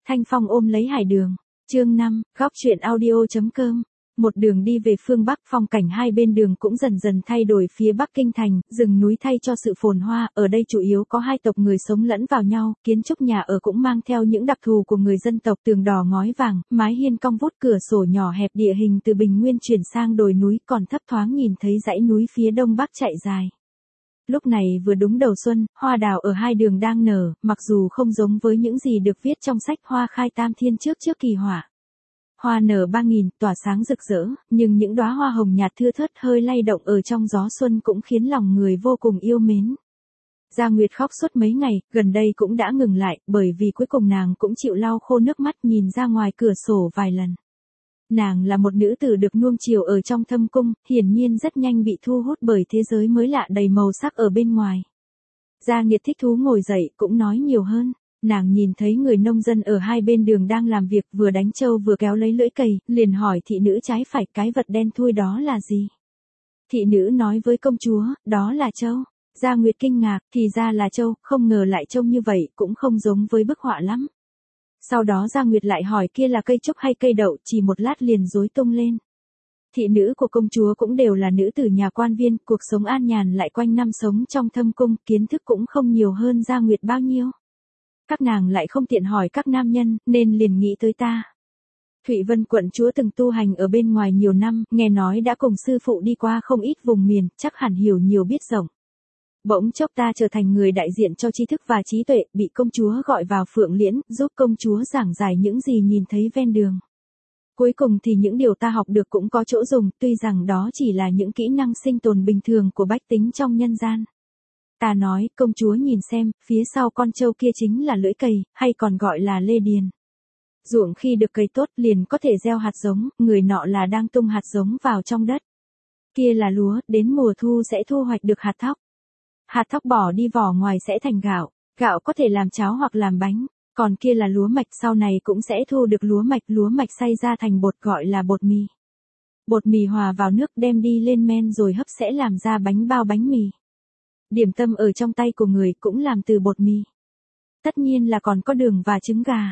Thanh Phong ôm lấy Hải Đường. Chương 5, góc truyện audio.com. Một đường đi về phương Bắc, phong cảnh hai bên đường cũng dần dần thay đổi. Phía Bắc kinh thành, rừng núi thay cho sự phồn hoa, ở đây chủ yếu có hai tộc người sống lẫn vào nhau, kiến trúc nhà ở cũng mang theo những đặc thù của người dân tộc, tường đỏ ngói vàng, mái hiên cong vút, cửa sổ nhỏ hẹp, địa hình từ bình nguyên chuyển sang đồi núi, còn thấp thoáng nhìn thấy dãy núi phía đông bắc chạy dài. Lúc này vừa đúng đầu xuân, hoa đào ở hai đường đang nở, mặc dù không giống với những gì được viết trong sách Hoa Khai Tam Thiên trước kỳ họa. Hoa nở 3000, tỏa sáng rực rỡ, nhưng những đóa hoa hồng nhạt thưa thớt hơi lay động ở trong gió xuân cũng khiến lòng người vô cùng yêu mến. Gia Nguyệt khóc suốt mấy ngày, gần đây cũng đã ngừng lại, bởi vì cuối cùng nàng cũng chịu lau khô nước mắt nhìn ra ngoài cửa sổ vài lần. Nàng là một nữ tử được nuông chiều ở trong thâm cung, hiển nhiên rất nhanh bị thu hút bởi thế giới mới lạ đầy màu sắc ở bên ngoài. Gia Nguyệt thích thú ngồi dậy, cũng nói nhiều hơn. Nàng nhìn thấy người nông dân ở hai bên đường đang làm việc, vừa đánh trâu vừa kéo lấy lưỡi cày, liền hỏi thị nữ trái phải, cái vật đen thui đó là gì? Thị nữ nói với công chúa, đó là trâu. Gia Nguyệt kinh ngạc, thì ra là trâu, không ngờ lại trông như vậy, cũng không giống với bức họa lắm. Sau đó Gia Nguyệt lại hỏi kia là cây trúc hay cây đậu, chỉ một lát liền rối tung lên. Thị nữ của công chúa cũng đều là nữ tử nhà quan viên, cuộc sống an nhàn lại quanh năm sống trong thâm cung, kiến thức cũng không nhiều hơn Gia Nguyệt bao nhiêu. Các nàng lại không tiện hỏi các nam nhân, nên liền nghĩ tới ta. Thụy Vân quận chúa từng tu hành ở bên ngoài nhiều năm, nghe nói đã cùng sư phụ đi qua không ít vùng miền, chắc hẳn hiểu nhiều biết rộng. Bỗng chốc ta trở thành người đại diện cho tri thức và trí tuệ, bị công chúa gọi vào Phượng Liễn, giúp công chúa giảng giải những gì nhìn thấy ven đường. Cuối cùng thì những điều ta học được cũng có chỗ dùng, tuy rằng đó chỉ là những kỹ năng sinh tồn bình thường của bách tính trong nhân gian. Ta nói, công chúa nhìn xem, phía sau con trâu kia chính là lưỡi cày, hay còn gọi là lê điền. Ruộng khi được cày tốt liền có thể gieo hạt giống, người nọ là đang tung hạt giống vào trong đất. Kia là lúa, đến mùa thu sẽ thu hoạch được hạt thóc. Hạt thóc bỏ đi vỏ ngoài sẽ thành gạo, gạo có thể làm cháo hoặc làm bánh, còn kia là lúa mạch, sau này cũng sẽ thu được lúa mạch xay ra thành bột gọi là bột mì. Bột mì hòa vào nước đem đi lên men rồi hấp sẽ làm ra bánh bao bánh mì. Điểm tâm ở trong tay của người cũng làm từ bột mì. Tất nhiên là còn có đường và trứng gà.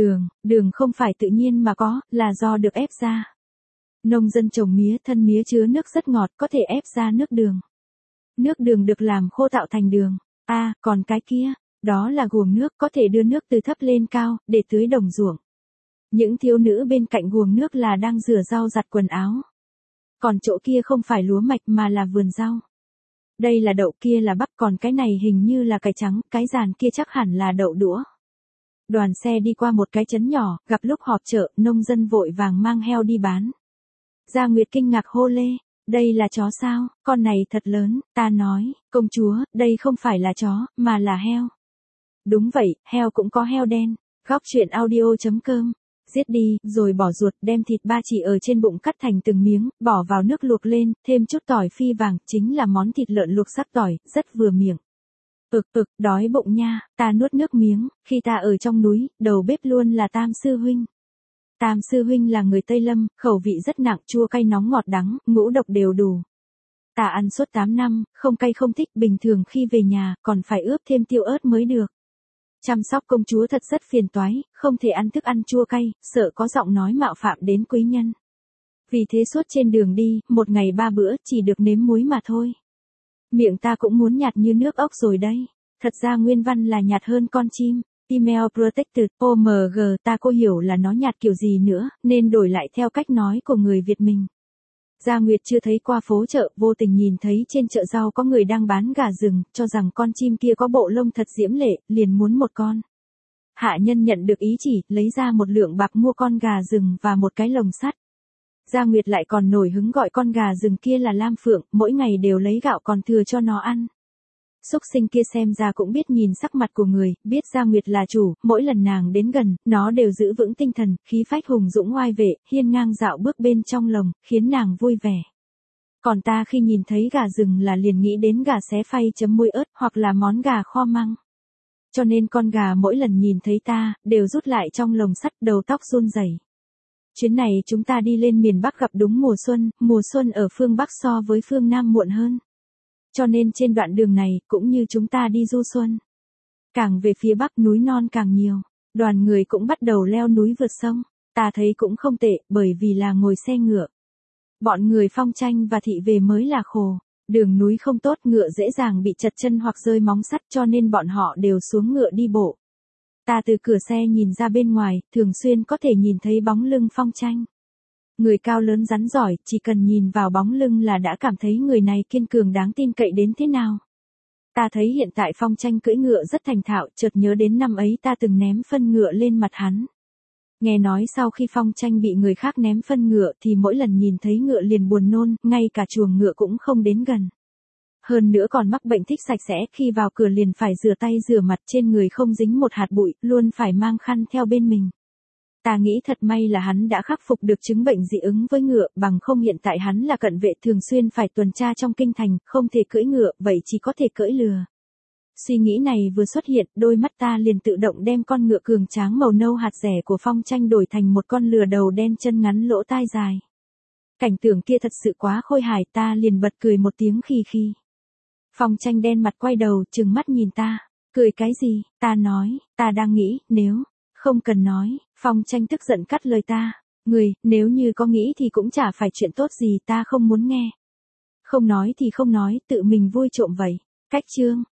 Đường không phải tự nhiên mà có, là do được ép ra. Nông dân trồng mía, thân mía chứa nước rất ngọt, có thể ép ra nước đường. Nước đường được làm khô tạo thành đường. Còn cái kia, đó là guồng nước, có thể đưa nước từ thấp lên cao, để tưới đồng ruộng. Những thiếu nữ bên cạnh guồng nước là đang rửa rau giặt quần áo. Còn chỗ kia không phải lúa mạch mà là vườn rau. Đây là đậu, kia là bắp, còn cái này hình như là cải trắng, cái dàn kia chắc hẳn là đậu đũa. Đoàn xe đi qua một cái trấn nhỏ, gặp lúc họp chợ, nông dân vội vàng mang heo đi bán. Gia Nguyệt kinh ngạc hô lê, đây là chó sao, con này thật lớn, ta nói, công chúa, đây không phải là chó, mà là heo. Đúng vậy, heo cũng có heo đen, góc truyện audio.com. Giết đi, rồi bỏ ruột, đem thịt ba chỉ ở trên bụng cắt thành từng miếng, bỏ vào nước luộc lên, thêm chút tỏi phi vàng, chính là món thịt lợn luộc sắc tỏi, rất vừa miệng. Đói bụng nha, ta nuốt nước miếng, khi ta ở trong núi, đầu bếp luôn là Tam Sư Huynh. Tam Sư Huynh là người Tây Lâm, khẩu vị rất nặng, chua cay nóng ngọt đắng, ngũ độc đều đủ. Ta ăn suốt 8 năm, không cay không thích, bình thường khi về nhà, còn phải ướp thêm tiêu ớt mới được. Chăm sóc công chúa thật rất phiền toái, không thể ăn thức ăn chua cay, sợ có giọng nói mạo phạm đến quý nhân. Vì thế suốt trên đường đi, một ngày 3 bữa, chỉ được nếm muối mà thôi. Miệng ta cũng muốn nhạt như nước ốc rồi đây. Thật ra nguyên văn là nhạt hơn con chim. Email Protected, OMG, ta cô hiểu là nó nhạt kiểu gì nữa, nên đổi lại theo cách nói của người Việt mình. Gia Nguyệt chưa thấy qua phố chợ, vô tình nhìn thấy trên chợ rau có người đang bán gà rừng, cho rằng con chim kia có bộ lông thật diễm lệ, liền muốn một con. Hạ nhân nhận được ý chỉ, lấy ra một lượng bạc mua con gà rừng và một cái lồng sắt. Gia Nguyệt lại còn nổi hứng gọi con gà rừng kia là Lam Phượng, mỗi ngày đều lấy gạo còn thừa cho nó ăn. Súc sinh kia xem ra cũng biết nhìn sắc mặt của người, biết Gia Nguyệt là chủ, mỗi lần nàng đến gần, nó đều giữ vững tinh thần, khí phách hùng dũng oai vệ, hiên ngang dạo bước bên trong lồng, khiến nàng vui vẻ. Còn ta khi nhìn thấy gà rừng là liền nghĩ đến gà xé phay chấm muối ớt, hoặc là món gà kho măng. Cho nên con gà mỗi lần nhìn thấy ta, đều rút lại trong lồng sắt, đầu tóc run rẩy. Chuyến này chúng ta đi lên miền Bắc gặp đúng mùa xuân ở phương Bắc so với phương Nam muộn hơn. Cho nên trên đoạn đường này, cũng như chúng ta đi du xuân. Càng về phía Bắc núi non càng nhiều. Đoàn người cũng bắt đầu leo núi vượt sông. Ta thấy cũng không tệ, bởi vì là ngồi xe ngựa. Bọn người Phong Tranh và Thị Về mới là khổ. Đường núi không tốt, ngựa dễ dàng bị trật chân hoặc rơi móng sắt, cho nên bọn họ đều xuống ngựa đi bộ. Ta từ cửa xe nhìn ra bên ngoài, thường xuyên có thể nhìn thấy bóng lưng Phong Tranh. Người cao lớn rắn giỏi, chỉ cần nhìn vào bóng lưng là đã cảm thấy người này kiên cường đáng tin cậy đến thế nào. Ta thấy hiện tại Phong Tranh cưỡi ngựa rất thành thạo, chợt nhớ đến năm ấy ta từng ném phân ngựa lên mặt hắn. Nghe nói sau khi Phong Tranh bị người khác ném phân ngựa thì mỗi lần nhìn thấy ngựa liền buồn nôn, ngay cả chuồng ngựa cũng không đến gần. Hơn nữa còn mắc bệnh thích sạch sẽ, khi vào cửa liền phải rửa tay rửa mặt, trên người không dính một hạt bụi, luôn phải mang khăn theo bên mình. Ta nghĩ thật may là hắn đã khắc phục được chứng bệnh dị ứng với ngựa, bằng không hiện tại hắn là cận vệ thường xuyên phải tuần tra trong kinh thành, không thể cưỡi ngựa, vậy chỉ có thể cưỡi lừa. Suy nghĩ này vừa xuất hiện, đôi mắt ta liền tự động đem con ngựa cường tráng màu nâu hạt rẻ của Phong Tranh đổi thành một con lừa đầu đen chân ngắn lỗ tai dài. Cảnh tượng kia thật sự quá khôi hài, ta liền bật cười một tiếng khì khì. Phong Tranh đen mặt quay đầu, trừng mắt nhìn ta. Cười cái gì? Ta nói, ta đang nghĩ, nếu... Không cần nói, Phong Tranh tức giận cắt lời ta. Người, nếu như có nghĩ thì cũng chả phải chuyện tốt gì, ta không muốn nghe. Không nói thì không nói, tự mình vui trộm vậy. Cách chương.